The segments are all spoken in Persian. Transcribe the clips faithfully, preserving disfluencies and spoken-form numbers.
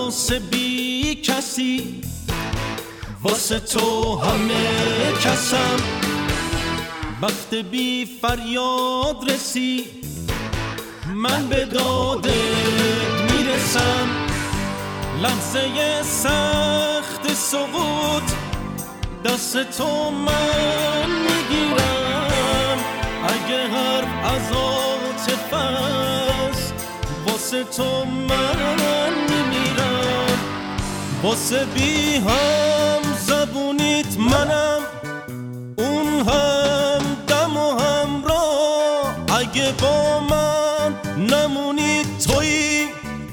واسه بی کسی، واسه تو همه کسم. وقت بی فریاد رسی، من به دادت میرسم. لحظه سخت سقوط دست تو من میگیرم. اگه حرف از عاطفه است، واسه تو من میمیرم. واسه بی هم زبونیت منم، اون هم دم و همراه. اگه با من نمونی تویی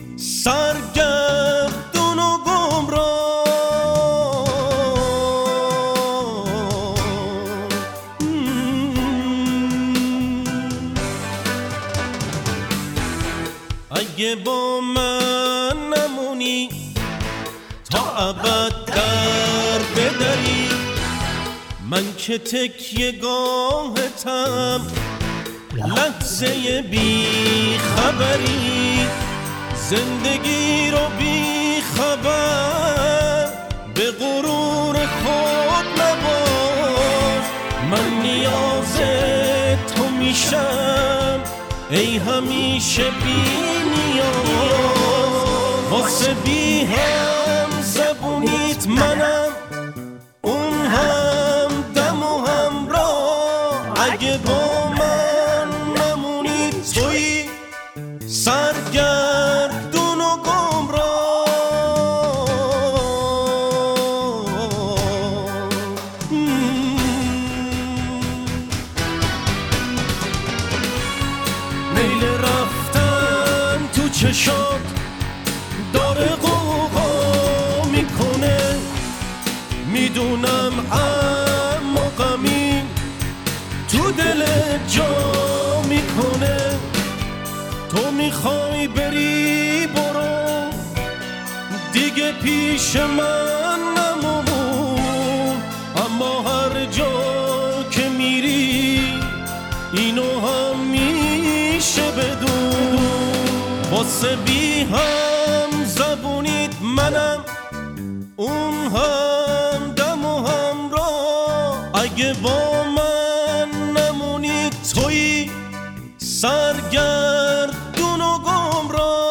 سرگردون و گمراه. اگه با من نمونی تا ابد در بدری، من که تکیه گاهتم لحظه بی خبری. زندگی رو بی خبر به غرور خود نباش. من نیاز تو میشم ای همیشه بی نیاز. واسه بی هم زبونیت منم، اون هم دم و همراه. اگه با من نمونی تویی سرگردون و گمراه. میل رفتن تو چشات داره قوقا میکنه، میدونم اما غمی تو دل جا میکنه. تو میخوای بری برو دیگه پیش من نمون، اما هر جا که میری اینو هم میشه بدون. واسه بی هم زبونیت منم، اون هم دم و همراه. اگه با من نمونی تویی سرگردون و گمراه.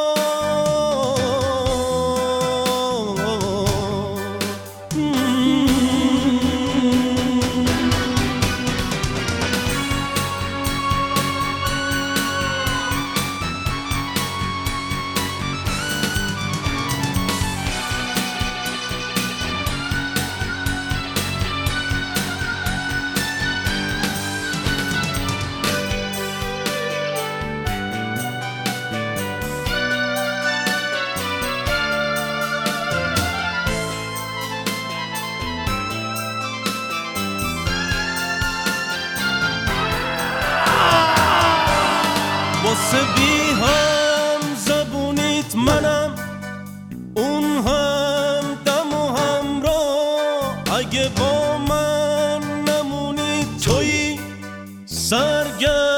واسه بی هم زبونیت منم، اون هم دم و همراه. اگه با من نمونی تویی سرگردون